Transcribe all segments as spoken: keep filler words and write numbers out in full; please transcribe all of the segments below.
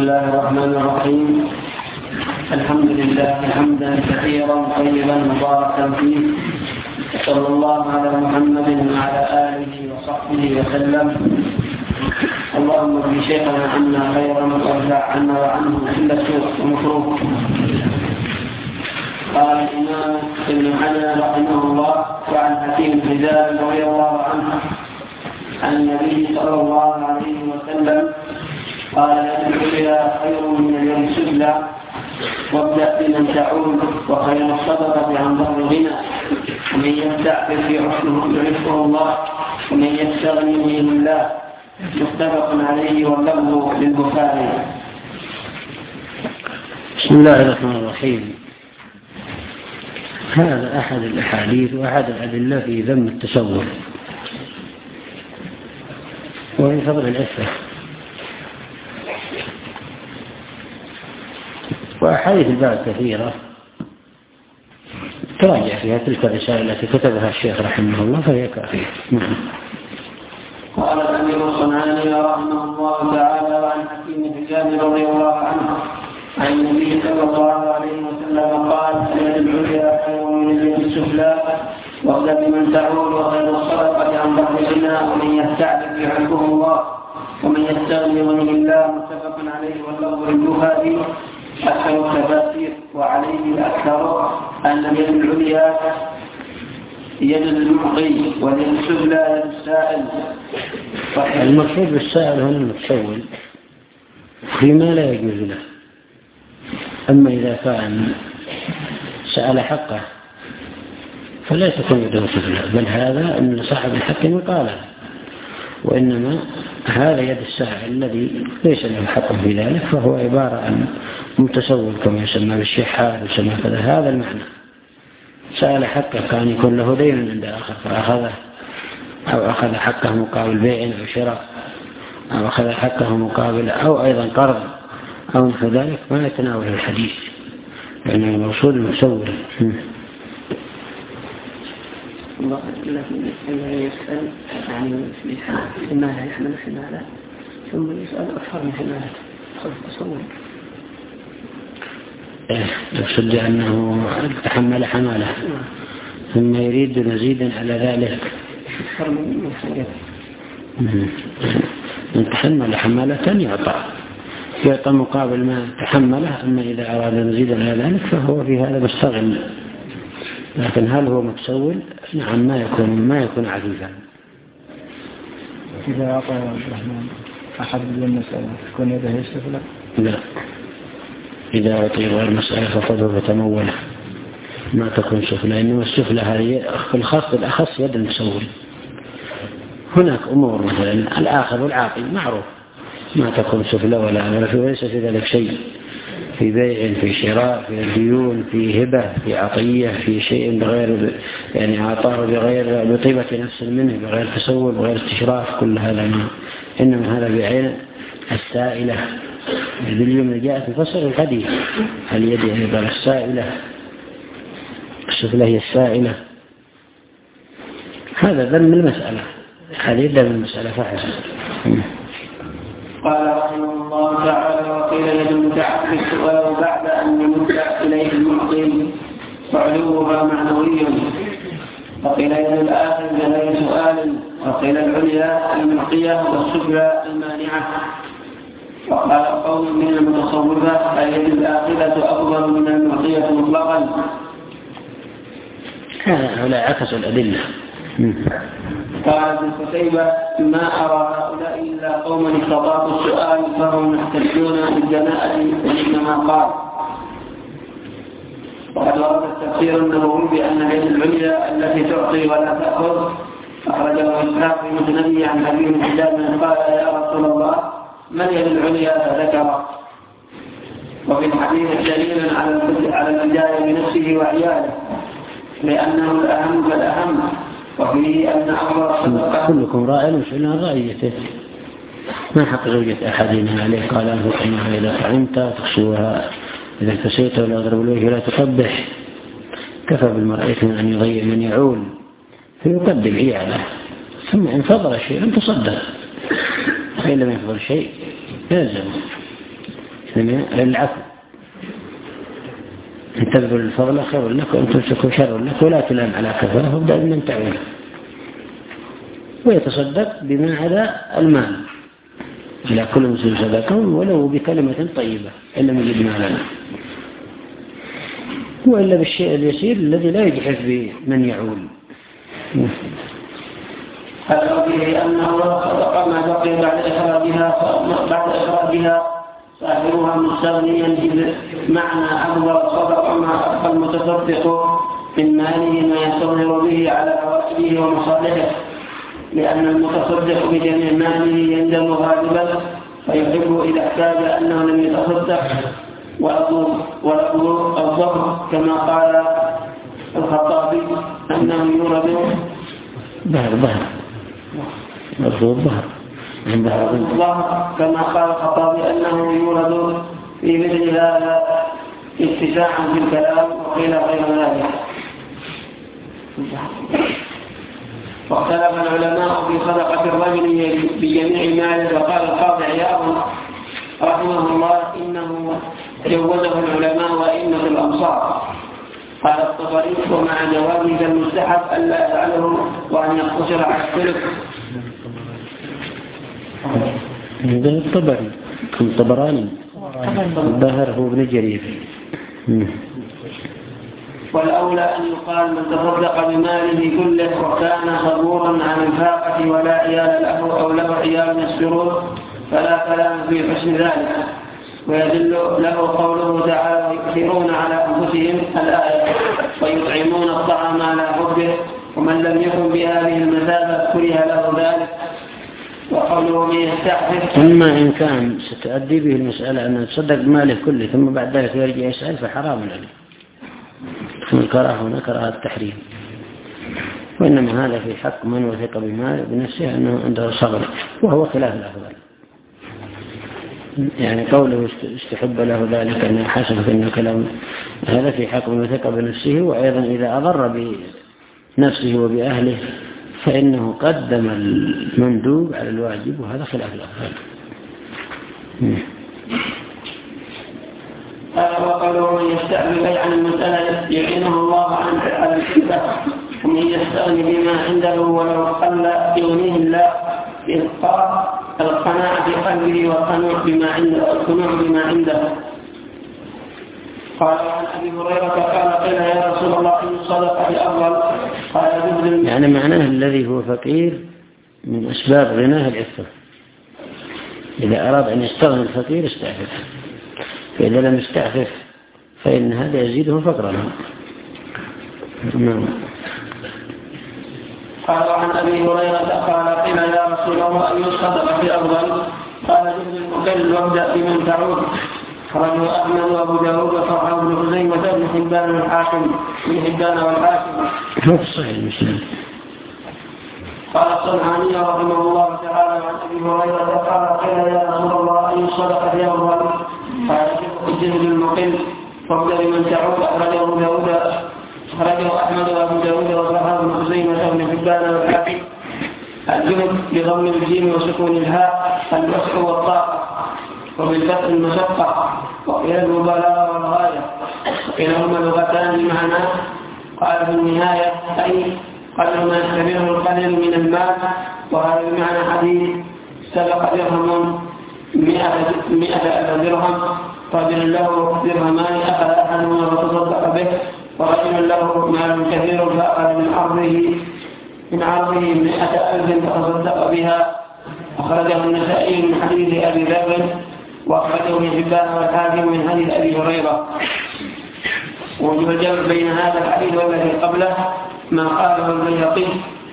الله الرحمن الرحيم. الحمد لله حمدا كثيرا طيبا مباركا فيه، صلى الله على محمد وعلى آله وصحبه وسلم. اللهم ارض شيخنا عنا خيرا وارفع عنا وعنه كل سوء ومكروه. قال الإمام ابن حجر رحمه الله: وعن حكيم الحجاز رضي الله عنه عن النبي صلى الله عليه وسلم قال: اليد العليا خير من اليد السفلى، وابدأ بمن تعود، وخير الصدقة عن ظهر الغنى، ومن يستعفف يعفه الله، ومن يستغني من الله. متفق عليه واللفظ للبخاري. بسم الله الرحمن الرحيم. هذا أحد الأحاديث وأحد الأدلة في ذم التسول وفي فضل العفة، وأحاديث الباب كثيرة تراجع فيها تلك الرسالة التي كتبها الشيخ رحمه الله فهي كافية. نعم. قال الأمير الصنعاني رحمه الله تعالى: وعن حكيم الحجاز رضي الله عنه عن النبي صلى الله عليه وسلم قال: اليد العليا خير من اليد السفلى، وابدأ بمن تعول، وخير الصدقة عن ظهر الغنى، ومن يستعفف يعفه الله، ومن يستغني يغنيه الله. متفق عليه واللفظ للبخاري. أكثر التفاسير وعليه الأكثر أن اليد العليا يد المعطي، واليد السفلى يد السائل. المقصود بالسائل هنا المتسول فيما لا يجوز له. أما إذا كان سأل حقه فلا تكون يده سفلى، بل هذا أن صاحب الحق قال، وإنما هذا يد السائل الذي ليس له حق في ذلك، فهو عبارة عن متسول كما يسمى بالشحات ويسمى كذا. هذا المعنى. سأل حقه كان يكون له دين عند آخر فأخذه، أو أخذ حقه مقابل بيع أو شراء، أو أخذ حقه مقابل أو أيضا قرض أو مثل ذلك، ما يتناول الحديث لأن يعني الموصول المسول. لكن يسأل يعني حمالة يحمل حمالة ثم يسأل أكثر من حمالة تصور. يقصد أنه تحمل حمالة ثم يريد مزيدا على ذلك أكثر من حاجة. من تحمل حمالة يعطى يعطى مقابل ما تحمله. أما إذا أراد مزيدا على ذلك فهو في هذا مستغل. لكن هل هو متسول؟ نعم، ما يكون ما يكون عفيفا. إذا أعطى عبد الرحمن أحد بالمسألة تكون يده السفلى؟ لا، إذا أعطي غير مسألة فقد تموله ما تكون سفلى، إنما السفلى هذه الخاص بالأخص يد المسول. هناك أمور مثلا الآخر والعاقل معروف ما تكون سفلى ولا وليس في ذلك شيء، في بيع، في شراء، في ديون، في هبة، في عطية، في شيء بغير يعني عطاه بغير بطيبة نفس منه، بغير تسول، بغير استشراف، كل هذا ما. إنما هذا بعين السائلة. باليوم جاءت الفصل القديم اليد أيضا السائلة، السفلى هي السائلة. هذا ذم المسألة، هذه ذم المسألة فحسب. قال رحمه الله تعالى: وقيل يد المتعفف السؤال بعد أن يمد إليه المعطي وعلوها معنوي، وقيل يد الآخر بغير سؤال، وقيل العليا المعطية والسفلى المانعة. وقال قوم من المتصوفة: اليد الآخرة أفضل من المعطية مطلقا. هذا عكس الأدلة. قال ابن قتيبة: ما أرى هؤلاء إلا قوما استطاعوا السؤال فهم يحتجون بالجناءة، وإنما قال. وقد ورد التفسير النبوي بأن اليد العليا التي تعطي ولا تأخذ. أخرجه إسحاق في مسنده عن أبي الحجاج قال: يا رسول الله، ما اليد العليا؟ فذكر. وفي الحديث دليل على البداية بنفسه وعياله، لأنه الأهم فالأهم. وفيه أن أفضل كلكم راع مسؤول عن رعيته. ما حق زوجة أحدنا عليه؟ قال: أنفسنا إذا طعمت تخشوها، إذا كسيت ولا أضرب الوجه لا تقبح. كفى بالمرء إثما أن يضيع من يعول فيقدم عياله، ثم إن فضل شيء تصدق، فإن لم يفضل شيء يلزم. للعفو، إن تبذل الفضل خير لك وإن تمسكوا شر لك ولا تلام على كفاه وابدأ بمن تعول، ويتصدق بما على المال إلى كل مسلم صدقه ولو بكلمة طيبة إن لم يجد مالا، وإلا بالشيء اليسير الذي لا يجحف بمن يعول. هذا به أنه لو صدق ما بقي بعد إخراجها بعد إخراجها صاحبها مستغنيا بمعنى أفضل صدق ما أبقى المتصدق من ماله ما يستظهر به على عوائده ومصالحه، لأن المتصدق بجميع ماله يندم غالبا فيحب إذا احتاج أنه لم يتصدق ولأمر الظهر كما قال الخطابي أنه يورد ظهر ظهر الظهر الظهر كما قال الخطابي أنه يورد في مثل هذا اتساعا في الكلام وقيل غير ذلك. واختلف العلماء في صدقة الرجل بجميع ماله، وقال القاضي عياض رحمه الله إنه جوزه العلماء وأئمة الأمصار. قال الطبري ومع جوازه المستحب ألا يفعله وأن يقتصر على الثلث. عند الطبري الطبراني الباهر هو ابن جرير. والأولى أن يقال من تصدق بماله كله وكان صبورا عن الفاقة ولا عيال له أو له عيال يصبرون فلا كلام في حسن ذلك، ويدل له قوله تعالى ويؤثرون على أنفسهم الآية ويطعمون الطعام على حبه ومن لم يكن بهذه المثابة كره له ذلك. وقوله من يستعفف أما إن كان ستؤدي به المسألة أن يتصدق بماله كله ثم بعد ذلك يرجع يسأل فحرام عليه، الكراهة هنا كراهة التحريم، وإنما هذا في حق من وثق بماله بنفسه أنه عنده صبر وهو خلاف الأفضل. يعني قوله استحب له ذلك أنه حسب أنه كلام هذا في حق من وثق بنفسه، وأيضا إذا أضر بنفسه وبأهله فإنه قدم المندوب على الواجب وهذا خلاف الأفضل. وقالوا من يستعمل أي عن المسألة يعينه الله على الكتاب، ومن يستغني بما عنده ولو قل يغنيه الله بإلقاء القناعة في قلبه والقنوع بما عنده القنوع بما عنده. قال عن أبي هريرة قال قيل يا رسول الله إن الصدقة أفضل قال جبل. يعني معناه الذي هو فقير من أسباب غناه العفة، إذا أراد أن يستغني الفقير استعفف، فإذا لم يستعفف فإن هذا يزيده فقرا. نعم. قال عن أبي هريرة قال قيل يا رسول الله أي الصدقة أفضل قال جبل المكل وابدأ بمن تعود. خرجه أحمد وأبو داود وصححه ابن خزيمة وابن حبان والحاكم من حبان والحاكم. صحيح المسلم. قال الصنعاني رحمه الله تعالى عن أبي هريرة قال قيل يا رسول الله أي الصدقة أفضل قال جبل المكل وابدأ بمن تعود. أخرجه داود أخرجه أحمد وأبو داود وصححه ابن خزيمة وابن حبان والحاكم. الجهد بضم الجيم وسكون الهاء الوسع والطاقة وبالفتح المشقة وإلى المبالغة والغاية، كلاهما لغتان بمعنى. قال في النهاية أي قدر ما يحتمله القليل من المال، وهذا بمعنى حديث سبق درهم مئة ألف درهم رجل له درهمان أخذ أحدهما وتصدق به، ورجل له مال كثير فأخذ من عرضه من عرضه مئة ألف فتصدق بها. أخرجه النسائي من حديث أبي ذر وأخرجه ابن حبان والحاكم من حديث أبي هريرة. ووجه الجمع بين هذا الحديث والذي قبله ما قاله البيهقي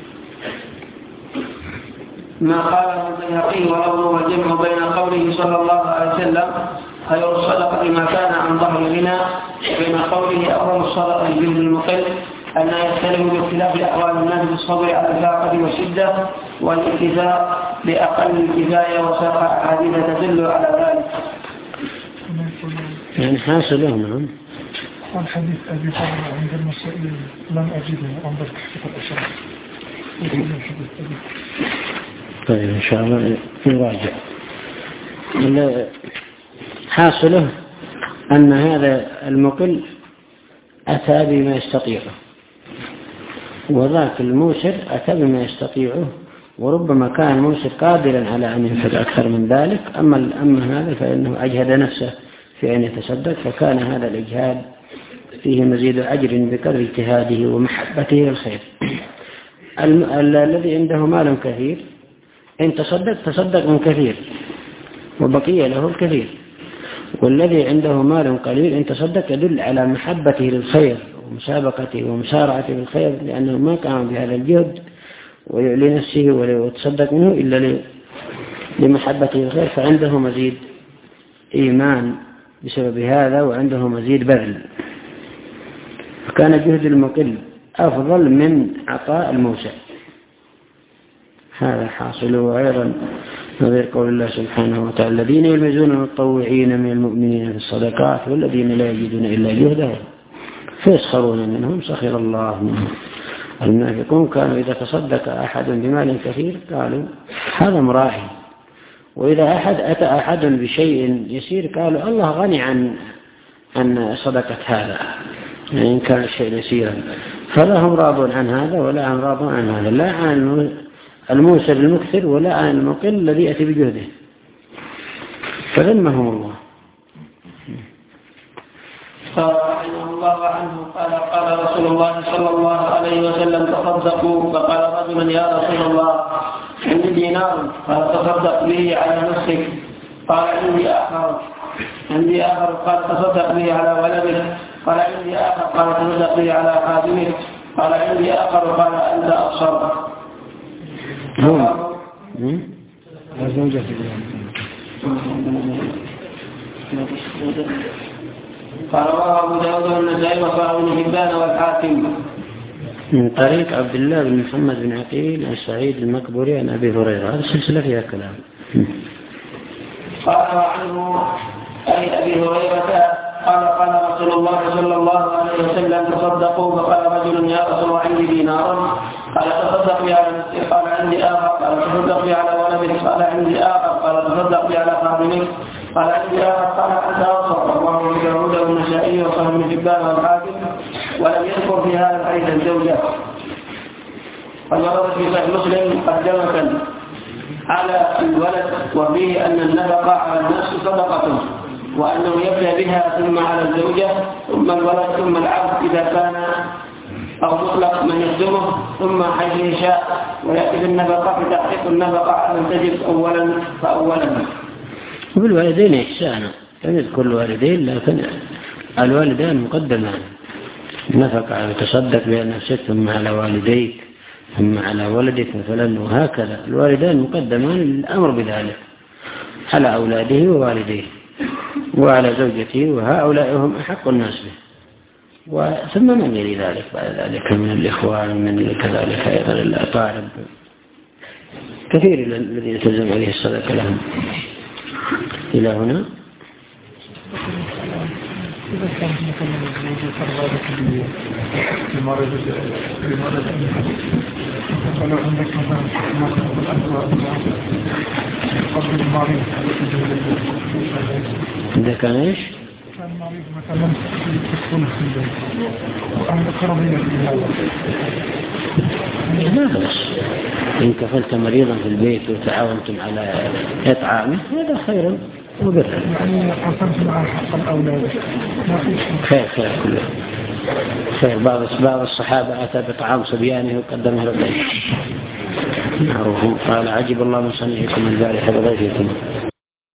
ما قاله البيهقي ولفظه والجمع بين قوله صلى الله عليه وسلم خير الصدقة ما كان عن ظهر الغنى وبين قوله أفضل الصدقة الجهد المقل أن يختلف باختلاف أحوال الناس بالصبر على الفاقة والشدة والاكتفاء بأقل الكفاية، وساق أحاديث تدل على ذلك. يعني حاصل نعم. عن حديث أبي هريرة عند المسائل لم أجده عند تحقيق الأشراف. طيب إن شاء الله نراجع. حاصله أن هذا المقل أتى بما يستطيعه، وذاك الموسر أتى بما يستطيعه، وربما كان الموسر قادرا على أن ينفق أكثر من ذلك. أما أما هذا فإنه أجهد نفسه في أن يتصدق، فكان هذا الإجهاد فيه مزيد أجر بقدر اجتهاده ومحبته للخير. الذي عنده مال كثير إن تصدق تصدق من كثير وبقي له الكثير، والذي عنده مال قليل إن تصدق يدل على محبته للخير ومسابقته ومسارعته بالخير، لأنه ما قام بهذا الجهد لنفسه ويتصدق منه إلا لمحبته للخير، فعنده مزيد إيمان بسبب هذا وعنده مزيد بذل. فكان جهد المقل أفضل من عطاء الموسع. هذا حاصل. وأيضا نظير قول الله سبحانه وتعالى: الذين يلمزون المتطوعين من المؤمنين في الصدقات والذين لا يجدون إلا جهدهم فيسخرون منهم سخر الله منهم. المنافقون كانوا إذا تصدق أحد بمال كثير قالوا هذا مراعي، وإذا أحد أتى أحد بشيء يسير قالوا الله غني عن عن صدقة هذا، يعني إن كان الشيء يسيرا. فلا هم راضون عن هذا ولا هم راضون عن هذا، لا عن الموسر المكثر ولا عن المقل الذي يأتي بجهده، فذمهم الله. قال رحمه الله عنه قال قال رسول الله صلى الله عليه وسلم: تصدقوا. فقال رجل: يا رسول الله عندي دينار، قال: تصدق به على نفسك. قال: عندي آخر عندي آخر قال: تصدق به على ولدك. قال: عندي آخر قال: تصدق به على خادمك. قال: عندي آخر قال: أنت أبصر. وزوجة قال: رواه أبو داود والنسائي وصححه ابن حبان والحاكم من طريق عبد الله بن محمد بن عقيل عن سعيد المقبوري عن أبي هريرة. هذا السلسلة فيها كلام. قال عنه أي أبي هريرة قال: قال رسول الله صلى الله عليه وسلم: تصدقوا. فقال رجل: يا رسول الله عندي دينار، قال: تصدق بي على نفسك. قال: عندي آخر قال: تصدق بي على ولدك. قال: عندي آخر قال: تصدق بي على خادمك. قال: عندي آخر قال: أنت أبصر. رواه أبو داود والنسائي وصححه ابن حبان والحاكم، ولم يذكر في هذا الحديث الزوجة. قد ورد في صحيح مسلم مقدمة على الولد، وفيه أن النفقة على النفس صدقة، وأنه يبدأ بها ثم على الزوجة ثم الولد ثم العبد إذا كان أو مطلق من يخدمه، ثم حيث يشاء، ويأتي بالنفقة في تحقيق النفقة على تجب أولا فأولا. وبالوالدين إحسانا، لم يذكر الوالدين لكن الوالدان مقدمان. النفقة على تصدق بها نفسك ثم على والديك ثم على ولدك مثلا، وهكذا الوالدان مقدمان الأمر بذلك على أولاده ووالديه وعلى زوجته، وهؤلاء هم أحق الناس به. وثم من يلي ذلك بعد ذلك من الإخوان من كذلك أيضا الأقارب كثير الذين تلزم عليه الصدقة لهم. إلى هنا إذا كانت مثلا موجودة الرابطة لمرض لمرض ولو عندك مثلا مرض الأسواء قبل المريض إذا كان إيش؟ كان مريض مثلا تدخل في البيت وعندك قربية في هذا لا بأس إن كفلت مريضا في البيت وتعاونتم على إطعامه هذا خير وبر، يعني قسمت مع حق الأولاد خير خير كله خير. بعض بعض الصحابة أتى بطعام صبيانه وقدمه للضيف معروف، قال: عجب الله من صنيعكم البارحة بضيفكم.